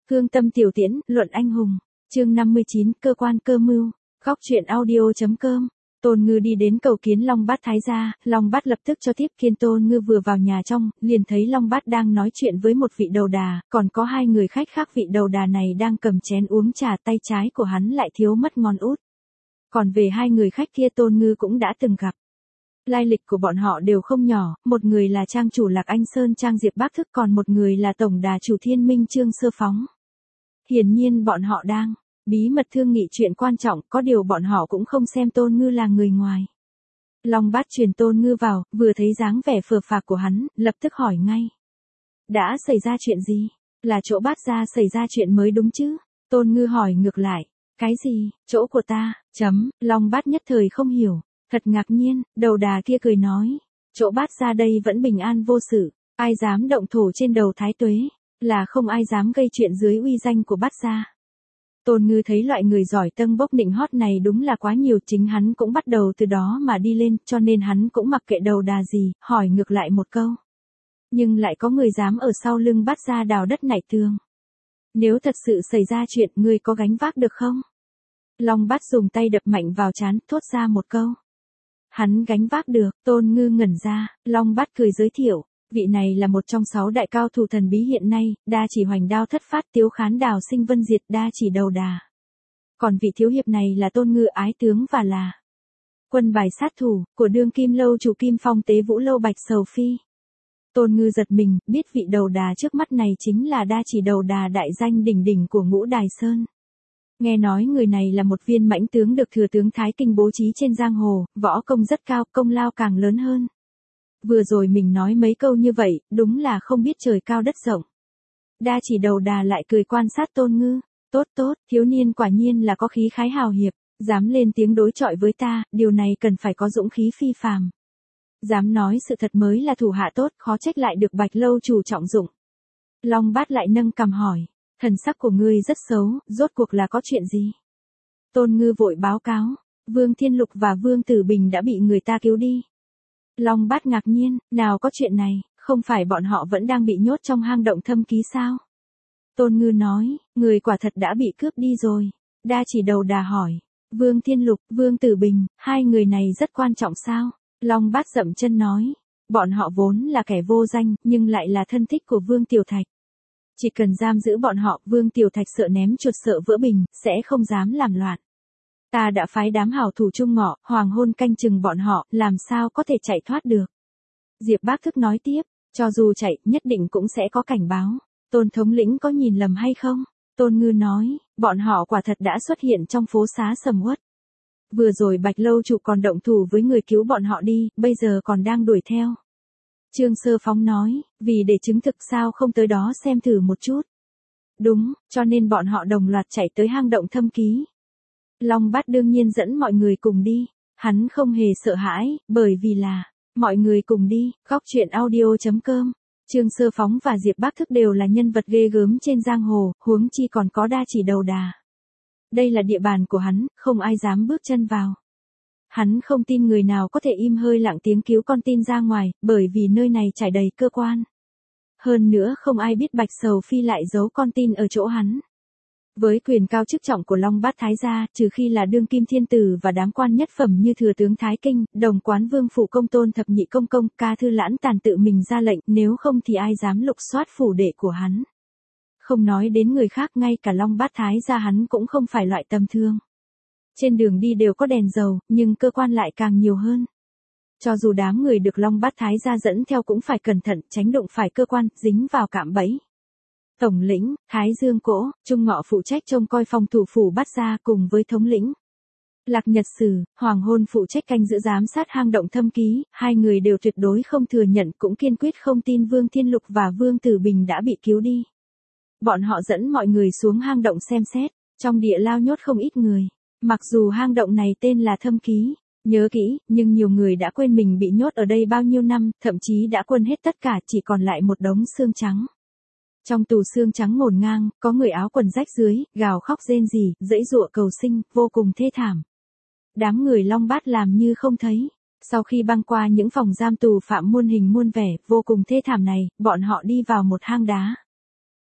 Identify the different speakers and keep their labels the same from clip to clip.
Speaker 1: Hương tâm tiểu tiễn, luận anh hùng. Chương 59, cơ quan cơ mưu. Góc truyện audio.com. Tôn Ngư đi đến cầu kiến Long Bát Thái gia, Long Bát lập tức cho tiếp kiên. Tôn Ngư vừa vào nhà trong, liền thấy Long Bát đang nói chuyện với một vị đầu đà, còn có hai người khách khác. Vị đầu đà này đang cầm chén uống trà, tay trái của hắn lại thiếu mất ngón út. Còn về hai người khách kia Tôn Ngư cũng đã từng gặp. Lai lịch của bọn họ đều không nhỏ, một người là trang chủ Lạc Anh Sơn Trang Diệp Bác Thức, còn một người là tổng đà chủ Thiên Minh Trương Sơ Phóng. Hiển nhiên bọn họ đang bí mật thương nghị chuyện quan trọng, có điều bọn họ cũng không xem Tôn Ngư là người ngoài. Long Bát truyền Tôn Ngư vào, vừa thấy dáng vẻ phờ phạc của hắn, lập tức hỏi ngay. Đã xảy ra chuyện gì? Là chỗ Bát gia xảy ra chuyện mới đúng chứ? Tôn Ngư hỏi ngược lại. Cái gì? Chỗ của ta? Long Bát nhất thời không hiểu. Thật ngạc nhiên, đầu đà kia cười nói. Chỗ Bát gia đây vẫn bình an vô sự, ai dám động thổ trên đầu Thái Tuế, là không ai dám gây chuyện dưới uy danh của Bát gia. Tôn Ngư thấy loại người giỏi tâng bốc nịnh hót này đúng là quá nhiều, chính hắn cũng bắt đầu từ đó mà đi lên, cho nên hắn cũng mặc kệ đầu đà gì, hỏi ngược lại một câu. Nhưng lại có người dám ở sau lưng Bát gia đào đất nại tường. Nếu thật sự xảy ra chuyện, ngươi có gánh vác được không? Long Bát dùng tay đập mạnh vào trán, thốt ra một câu. Hắn gánh vác được. Tôn Ngư ngẩn ra, Long Bát cười giới thiệu. Vị này là một trong 6 đại cao thủ thần bí hiện nay, đa chỉ hoành đao thất phát, tiếu khán đào sinh vân diệt, đa chỉ đầu đà. Còn vị thiếu hiệp này là Tôn Ngư ái tướng và là quân bài sát thủ của đương kim lâu chủ Kim Phong Tế Vũ Lâu Bạch Sầu Phi. Tôn Ngư giật mình, biết vị đầu đà trước mắt này chính là đa chỉ đầu đà đại danh đỉnh đỉnh của Ngũ Đài Sơn. Nghe nói người này là một viên mãnh tướng được thừa tướng Thái Kinh bố trí trên giang hồ, võ công rất cao, công lao càng lớn hơn. Vừa rồi mình nói mấy câu như vậy, đúng là không biết trời cao đất rộng. Đa chỉ đầu đà lại cười quan sát Tôn Ngư. Tốt tốt, thiếu niên quả nhiên là có khí khái hào hiệp, dám lên tiếng đối chọi với ta, điều này cần phải có dũng khí phi phàm. Dám nói sự thật mới là thủ hạ tốt, khó trách lại được Bạch lâu chủ trọng dụng. Long Bát lại nâng cằm hỏi. Thần sắc của ngươi rất xấu, rốt cuộc là có chuyện gì? Tôn Ngư vội báo cáo. Vương Thiên Lục và Vương Tử Bình đã bị người ta cứu đi. Long Bát ngạc nhiên, nào có chuyện này, không phải bọn họ vẫn đang bị nhốt trong hang động thâm ký sao? Tôn Ngư nói, người quả thật đã bị cướp đi rồi. Đa chỉ đầu đà hỏi, Vương Thiên Lục, Vương Tử Bình, hai người này rất quan trọng sao? Long Bát dậm chân nói, bọn họ vốn là kẻ vô danh, nhưng lại là thân thích của Vương Tiểu Thạch. Chỉ cần giam giữ bọn họ, Vương Tiểu Thạch sợ ném chuột sợ vỡ bình, sẽ không dám làm loạn. Ta đã phái đám hảo thủ Trung Ngọ, Hoàng Hôn canh chừng bọn họ, làm sao có thể chạy thoát được. Diệp Bác Thức nói tiếp, cho dù chạy, nhất định cũng sẽ có cảnh báo. Tôn thống lĩnh có nhìn lầm hay không? Tôn Ngư nói, bọn họ quả thật đã xuất hiện trong phố xá sầm uất. Vừa rồi Bạch lâu chủ còn động thủ với người cứu bọn họ đi, bây giờ còn đang đuổi theo. Trương Sơ Phóng nói, vì để chứng thực sao không tới đó xem thử một chút. Đúng, cho nên bọn họ đồng loạt chạy tới hang động thâm ký. Long Bát đương nhiên dẫn mọi người cùng đi. Hắn không hề sợ hãi, bởi vì là mọi người cùng đi. Góc truyện audio.com. Trương Sơ Phóng và Diệp Bác Thức đều là nhân vật ghê gớm trên giang hồ, huống chi còn có đa chỉ đầu đà. Đây là địa bàn của hắn, không ai dám bước chân vào. Hắn không tin người nào có thể im hơi lặng tiếng cứu con tin ra ngoài, bởi vì nơi này trải đầy cơ quan. Hơn nữa không ai biết Bạch Sầu Phi lại giấu con tin ở chỗ hắn. Với quyền cao chức trọng của Long Bát Thái gia, trừ khi là đương kim thiên tử và đám quan nhất phẩm như thừa tướng Thái Kinh, đồng quán vương phủ công tôn thập nhị công công, ca thư lãn tàn tự mình ra lệnh, nếu không thì ai dám lục soát phủ đệ của hắn. Không nói đến người khác, ngay cả Long Bát Thái gia hắn cũng không phải loại tầm thường. Trên đường đi đều có đèn dầu, nhưng cơ quan lại càng nhiều hơn. Cho dù đám người được Long Bát Thái gia dẫn theo cũng phải cẩn thận, tránh đụng phải cơ quan, dính vào cạm bẫy. Tổng lĩnh, Thái Dương Cỗ, Trung Ngọ phụ trách trông coi phòng thủ phủ Bát gia cùng với thống lĩnh Lạc Nhật Sử, Hoàng Hôn phụ trách canh giữ giám sát hang động thâm ký, hai người đều tuyệt đối không thừa nhận cũng kiên quyết không tin Vương Thiên Lục và Vương Tử Bình đã bị cứu đi. Bọn họ dẫn mọi người xuống hang động xem xét, trong địa lao nhốt không ít người. Mặc dù hang động này tên là thâm ký, nhớ kỹ, nhưng nhiều người đã quên mình bị nhốt ở đây bao nhiêu năm, thậm chí đã quên hết tất cả, chỉ còn lại một đống xương trắng. Trong tù xương trắng ngổn ngang, có người áo quần rách dưới, gào khóc rên rỉ, giãy giụa cầu sinh, vô cùng thê thảm. Đám người Long Bát làm như không thấy. Sau khi băng qua những phòng giam tù phạm muôn hình muôn vẻ, vô cùng thê thảm này, bọn họ đi vào một hang đá.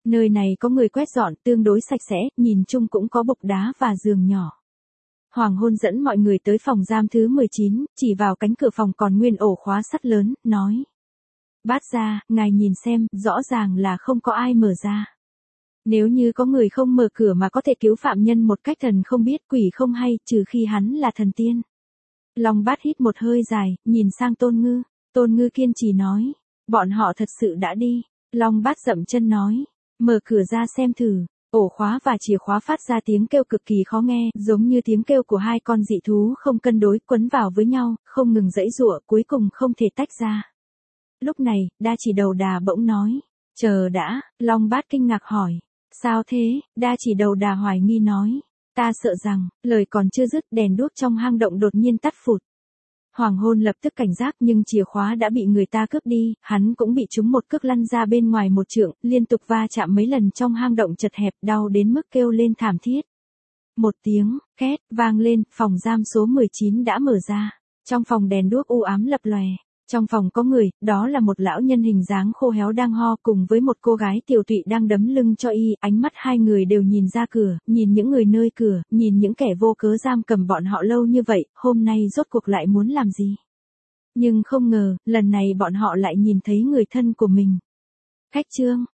Speaker 1: Nơi này có người quét dọn tương đối sạch sẽ, nhìn chung cũng có bục đá và giường nhỏ. Hoàng Hôn dẫn mọi người tới phòng giam thứ 19, chỉ vào cánh cửa phòng còn nguyên ổ khóa sắt lớn, nói. Bát gia, ngài nhìn xem, rõ ràng là không có ai mở ra. Nếu như có người không mở cửa mà có thể cứu phạm nhân một cách thần không biết quỷ không hay, trừ khi hắn là thần tiên. Long Bát hít một hơi dài, nhìn sang Tôn Ngư. Tôn Ngư kiên trì nói. Bọn họ thật sự đã đi. Long Bát dậm chân nói. Mở cửa ra xem thử. Ổ khóa và chìa khóa phát ra tiếng kêu cực kỳ khó nghe, giống như tiếng kêu của hai con dị thú không cân đối quấn vào với nhau, không ngừng giãy giụa, cuối cùng không thể tách ra. Lúc này, Đa Chỉ Đầu Đà bỗng nói. Chờ đã, Long Bát kinh ngạc hỏi. Sao thế? Đa Chỉ Đầu Đà hoài nghi nói. Ta sợ rằng, lời còn chưa dứt, đèn đuốc trong hang động đột nhiên tắt phụt. Hoàng Hôn lập tức cảnh giác nhưng chìa khóa đã bị người ta cướp đi, hắn cũng bị trúng một cước lăn ra bên ngoài một trượng, liên tục va chạm mấy lần trong hang động chật hẹp, đau đến mức kêu lên thảm thiết. Một tiếng, két, vang lên, phòng giam số 19 đã mở ra. Trong phòng đèn đuốc u ám lập lòe. Trong phòng có người, đó là một lão nhân hình dáng khô héo đang ho cùng với một cô gái tiều tụy đang đấm lưng cho y, ánh mắt hai người đều nhìn ra cửa, nhìn những người nơi cửa, nhìn những kẻ vô cớ giam cầm bọn họ lâu như vậy, hôm nay rốt cuộc lại muốn làm gì. Nhưng không ngờ, lần này bọn họ lại nhìn thấy người thân của mình. Khách Trương,